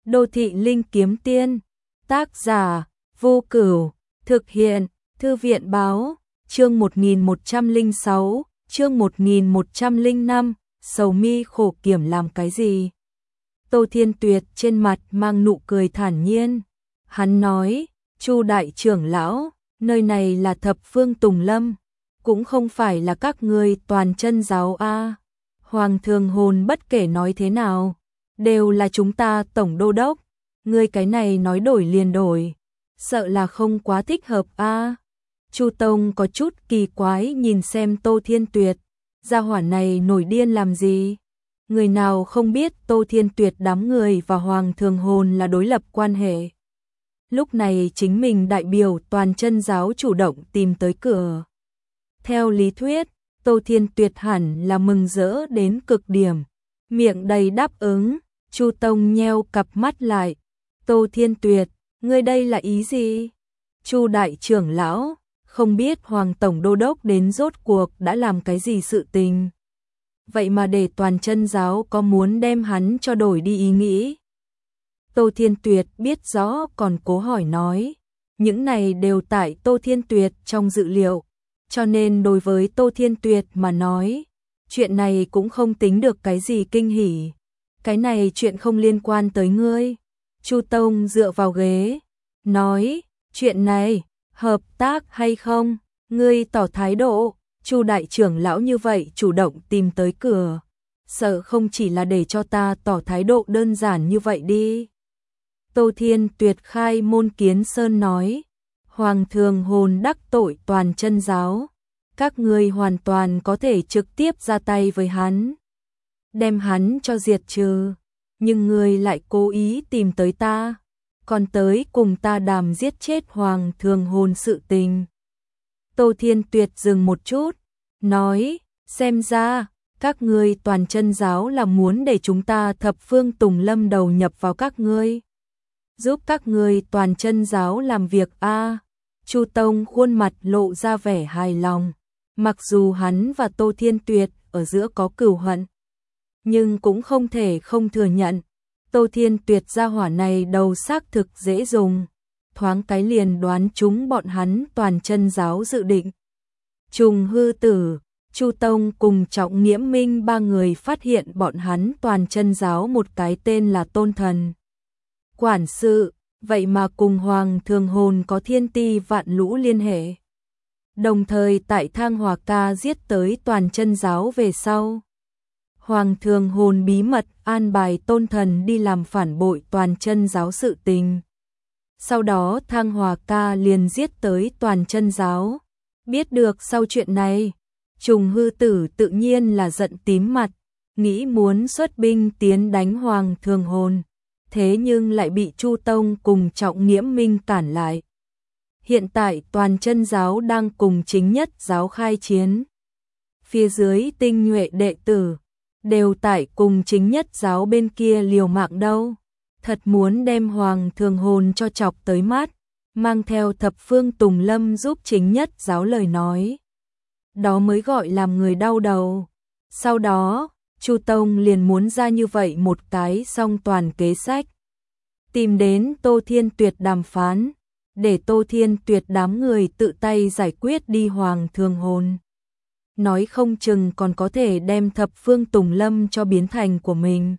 Đô thị linh kiếm tiên, tác giả, Vô Cửu, thực hiện, Thư viện báo, chương 1106, chương 1105, sầu mi khổ kiểm làm cái gì? Tô Thiên Tuyệt trên mặt mang nụ cười thản nhiên. Hắn nói, Chu đại trưởng lão, nơi này là Thập Phương Tùng Lâm, cũng không phải là các ngươi toàn chân giáo a. Hoàng Thường Hồn bất kể nói thế nào, đều là chúng ta tổng đô đốc, ngươi cái này nói đổi liền đổi, sợ là không quá thích hợp a. Chu Tông có chút kỳ quái nhìn xem Tô Thiên Tuyệt, gia hỏa này nổi điên làm gì? Người nào không biết Tô Thiên Tuyệt đám người và Hoàng Thường Hồn là đối lập quan hệ. Lúc này chính mình đại biểu toàn chân giáo chủ động tìm tới cửa. Theo lý thuyết, Tô Thiên Tuyệt hẳn là mừng rỡ đến cực điểm, miệng đầy đáp ứng. Chu Tông nheo cặp mắt lại. Tô Thiên Tuyệt, ngươi đây là ý gì? Chu đại trưởng lão, không biết Hoàng tổng đô đốc đến rốt cuộc đã làm cái gì sự tình. Vậy mà để toàn chân giáo có muốn đem hắn cho đổi đi ý nghĩ. Tô Thiên Tuyệt biết rõ còn cố hỏi nói. Những này đều tại Tô Thiên Tuyệt trong dự liệu. Cho nên đối với Tô Thiên Tuyệt mà nói, chuyện này cũng không tính được cái gì kinh hỉ. Cái này chuyện không liên quan tới ngươi. Chu Tông dựa vào ghế, nói, chuyện này, hợp tác hay không? Ngươi tỏ thái độ. Chu đại trưởng lão như vậy chủ động tìm tới cửa, sợ không chỉ là để cho ta tỏ thái độ đơn giản như vậy đi. Tô Thiên Tuyệt khai môn kiến sơn nói, Hoàng Thường Hồn đắc tội toàn chân giáo, các ngươi hoàn toàn có thể trực tiếp ra tay với hắn, đem hắn cho diệt trừ, nhưng ngươi lại cố ý tìm tới ta, còn tới cùng ta đàm giết chết Hoàng Thường Hồn sự tình. Tô Thiên Tuyệt dừng một chút, nói, xem ra, các ngươi toàn chân giáo là muốn để chúng ta Thập Phương Tùng Lâm đầu nhập vào các ngươi. Giúp các ngươi toàn chân giáo làm việc a. Chu Tông khuôn mặt lộ ra vẻ hài lòng, mặc dù hắn và Tô Thiên Tuyệt ở giữa có cừu hận, nhưng cũng không thể không thừa nhận, Tô Thiên Tuyệt gia hỏa này đầu xác thực dễ dùng, thoáng cái liền đoán chúng bọn hắn toàn chân giáo dự định. Trùng Hư Tử, Chu Tông cùng Trọng Nghiễm Minh ba người phát hiện bọn hắn toàn chân giáo một cái tên là Tôn Thần quản sự, vậy mà cùng Hoàng Thường Hồn có thiên ti vạn lũ liên hệ. Đồng thời tại Thang Hòa Ca giết tới toàn chân giáo về sau, Hoàng Thường Hồn bí mật an bài Tôn Thần đi làm phản bội toàn chân giáo sự tình. Sau đó Thang Hòa Ca liền giết tới toàn chân giáo. Biết được sau chuyện này, Trùng Hư Tử tự nhiên là giận tím mặt, nghĩ muốn xuất binh tiến đánh Hoàng Thường Hồn, thế nhưng lại bị Chu Tông cùng Trọng Nghiễm Minh cản lại. Hiện tại toàn chân giáo đang cùng chính nhất giáo khai chiến. Phía dưới tinh nhuệ đệ tử đều tại cùng chính nhất giáo bên kia liều mạng đâu. Thật muốn đem Hoàng Thường Hồn cho chọc tới mát, mang theo Thập Phương Tùng Lâm giúp chính nhất giáo lời nói. Đó mới gọi làm người đau đầu. Sau đó, Chu Tông liền muốn ra như vậy một cái song toàn kế sách. Tìm đến Tô Thiên Tuyệt đàm phán, để Tô Thiên Tuyệt đám người tự tay giải quyết đi Hoàng Thường Hồn. Nói không chừng còn có thể đem Thập Phương Tùng Lâm cho biến thành của mình.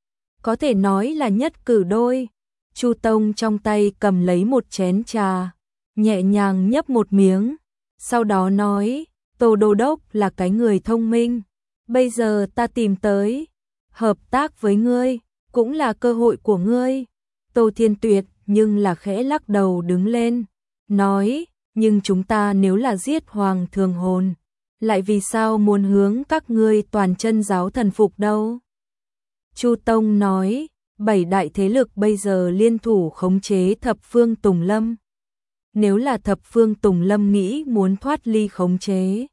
Có thể nói là nhất cử đôi. Chu Tông trong tay cầm lấy một chén trà, nhẹ nhàng nhấp một miếng, sau đó nói, Tô Đô Đốc là cái người thông minh, bây giờ ta tìm tới, hợp tác với ngươi, cũng là cơ hội của ngươi. Tô Thiên Tuyệt nhưng là khẽ lắc đầu đứng lên, nói, nhưng chúng ta nếu là giết Hoàng Thường Hồn, lại vì sao muốn hướng các ngươi toàn chân giáo thần phục đâu? Chu Tông nói, 7 đại thế lực bây giờ liên thủ khống chế Thập Phương Tùng Lâm. Nếu là Thập Phương Tùng Lâm nghĩ muốn thoát ly khống chế,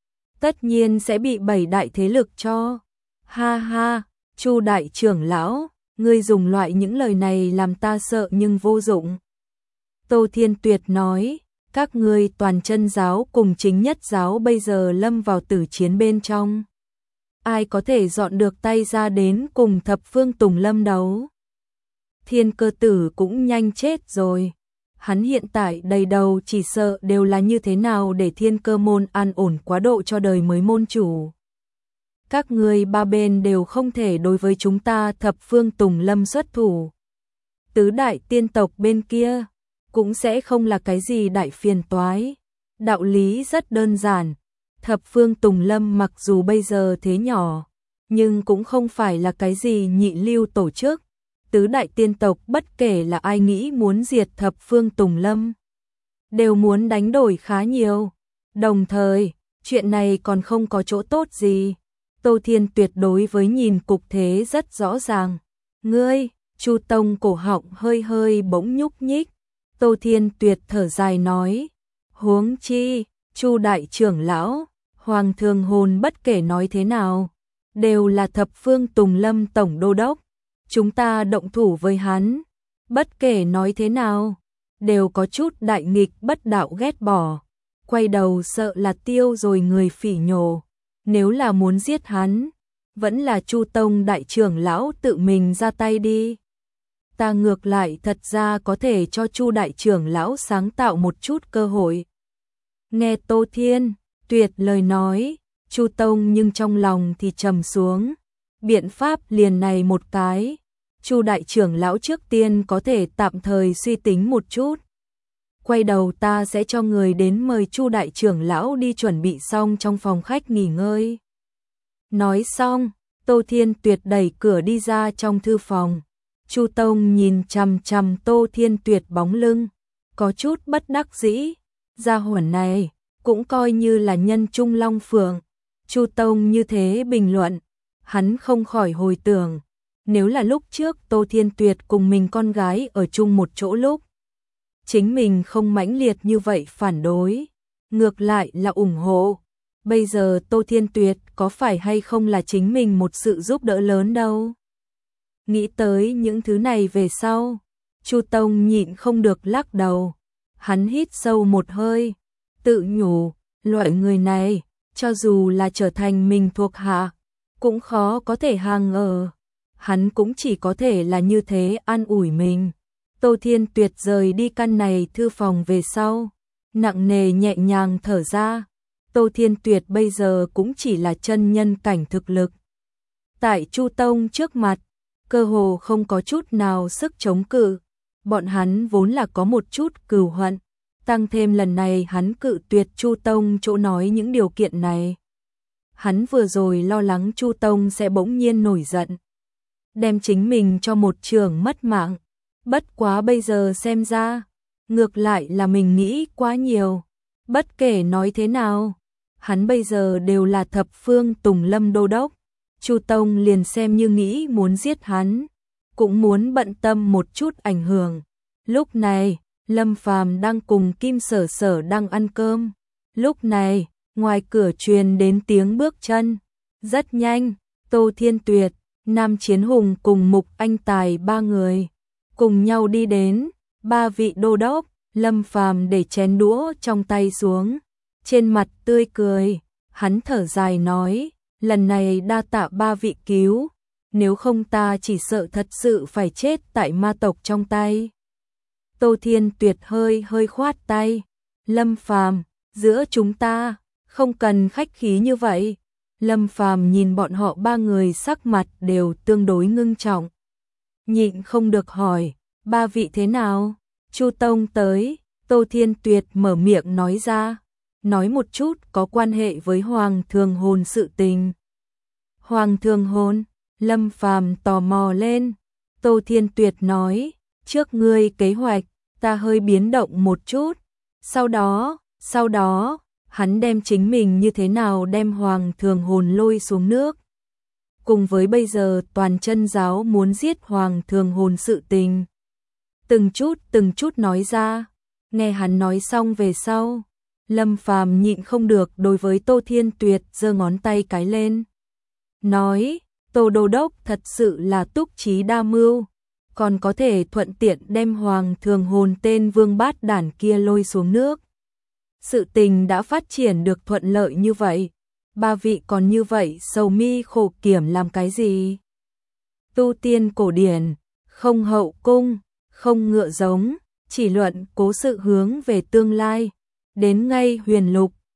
tất nhiên sẽ bị 7 đại thế lực cho. Ha ha, Chu đại trưởng lão, ngươi dùng loại những lời này làm ta sợ nhưng vô dụng. Tô Thiên Tuyệt nói, các ngươi toàn chân giáo cùng chính nhất giáo bây giờ lâm vào tử chiến bên trong. Ai có thể dọn được tay ra đến cùng Thập Phương Tùng Lâm đấu? Thiên Cơ Tử cũng nhanh chết rồi. Hắn hiện tại đầy đầu chỉ sợ đều là như thế nào để Thiên Cơ môn an ổn quá độ cho đời mới môn chủ. Các ngươi ba bên đều không thể đối với chúng ta Thập Phương Tùng Lâm xuất thủ. Tứ đại tiên tộc bên kia cũng sẽ không là cái gì đại phiền toái. Đạo lý rất đơn giản. Thập Phương Tùng Lâm mặc dù bây giờ thế nhỏ, nhưng cũng không phải là cái gì nhị lưu tổ chức. Tứ đại tiên tộc bất kể là ai nghĩ muốn diệt Thập Phương Tùng Lâm, đều muốn đánh đổi khá nhiều. Đồng thời, chuyện này còn không có chỗ tốt gì. Tô Thiên tuyệt đối với nhìn cục thế rất rõ ràng. Ngươi, Chu Tông cổ họng hơi hơi bỗng nhúc nhích. Tô Thiên tuyệt thở dài nói, huống chi, Chu đại trưởng lão, Hoàng Thường Hồn bất kể nói thế nào, đều là Thập Phương Tùng Lâm tổng đô đốc. Chúng ta động thủ với hắn, bất kể nói thế nào, đều có chút đại nghịch bất đạo ghét bỏ. Quay đầu sợ là tiêu rồi người phỉ nhổ. Nếu là muốn giết hắn, vẫn là Chu Tông đại trưởng lão tự mình ra tay đi. Ta ngược lại thật ra có thể cho Chu đại trưởng lão sáng tạo một chút cơ hội. Nghe Tô Thiên tuyệt lời nói, Chu Tông nhưng trong lòng thì trầm xuống. Biện pháp liền này một cái, Chu đại trưởng lão trước tiên có thể tạm thời suy tính một chút. Quay đầu ta sẽ cho người đến mời Chu đại trưởng lão đi chuẩn bị xong trong phòng khách nghỉ ngơi. Nói xong, Tô Thiên Tuyệt đẩy cửa đi ra trong thư phòng. Chu Tông nhìn chằm chằm Tô Thiên Tuyệt bóng lưng, có chút bất đắc dĩ. Gia hỏa này cũng coi như là nhân trung long phượng. Chu Tông như thế bình luận, hắn không khỏi hồi tưởng, nếu là lúc trước Tô Thiên Tuyệt cùng mình con gái ở chung một chỗ lúc, chính mình không mãnh liệt như vậy phản đối, ngược lại là ủng hộ. Bây giờ Tô Thiên Tuyệt có phải hay không là chính mình một sự giúp đỡ lớn đâu. Nghĩ tới những thứ này về sau, Chu Tông nhịn không được lắc đầu. Hắn hít sâu một hơi, tự nhủ, loại người này, cho dù là trở thành mình thuộc hạ, cũng khó có thể hàng ở. Hắn cũng chỉ có thể là như thế an ủi mình. Tô Thiên Tuyệt rời đi căn này thư phòng về sau, nặng nề nhẹ nhàng thở ra. Tô Thiên Tuyệt bây giờ cũng chỉ là chân nhân cảnh thực lực. Tại Chu Tông trước mặt, cơ hồ không có chút nào sức chống cự. Bọn hắn vốn là có một chút cừu hận, tăng thêm lần này hắn cự tuyệt Chu Tông chỗ nói những điều kiện này. Hắn vừa rồi lo lắng Chu Tông sẽ bỗng nhiên nổi giận, đem chính mình cho một trường mất mạng. Bất quá bây giờ xem ra, ngược lại là mình nghĩ quá nhiều. Bất kể nói thế nào, hắn bây giờ đều là Thập Phương Tùng Lâm đô đốc. Chu Tông liền xem như nghĩ muốn giết hắn, cũng muốn bận tâm một chút ảnh hưởng. Lúc này, Lâm Phàm đang cùng Kim Sở Sở đang ăn cơm. Lúc này, ngoài cửa truyền đến tiếng bước chân. Rất nhanh, Tô Thiên Tuyệt, Nam Chiến Hùng cùng Mục Anh Tài ba người cùng nhau đi đến. Ba vị đô đốc, Lâm Phàm để chén đũa trong tay xuống, trên mặt tươi cười, hắn thở dài nói, lần này đa tạ ba vị cứu, nếu không ta chỉ sợ thật sự phải chết tại ma tộc trong tay. Tô Thiên Tuyệt hơi hơi khoát tay, Lâm Phàm, giữa chúng ta không cần khách khí như vậy. Lâm Phàm nhìn bọn họ ba người sắc mặt đều tương đối ngưng trọng, nhịn không được hỏi, ba vị thế nào? Chu Tông tới. Tô Thiên Tuyệt mở miệng nói ra, nói một chút có quan hệ với Hoàng Thường Hồn sự tình. Hoàng Thường Hồn? Lâm Phàm tò mò lên. Tô Thiên Tuyệt nói, trước ngươi kế hoạch, ta hơi biến động một chút. Sau đó, hắn đem chính mình như thế nào đem Hoàng Thường Hồn lôi xuống nước. Cùng với bây giờ toàn chân giáo muốn giết Hoàng Thường Hồn sự tình. Từng chút nói ra. Nghe hắn nói xong về sau, Lâm Phàm nhịn không được đối với Tô Thiên Tuyệt giơ ngón tay cái lên. Nói, Tô Đô Đốc thật sự là túc trí đa mưu, còn có thể thuận tiện đem Hoàng Thường Hồn tên vương bát đản kia lôi xuống nước. Sự tình đã phát triển được thuận lợi như vậy, ba vị còn như vậy sầu mi khổ kiểm làm cái gì? Tu tiên cổ điển, không hậu cung, không ngựa giống, chỉ luận cố sự hướng về tương lai. Đến ngay Huyền Lục,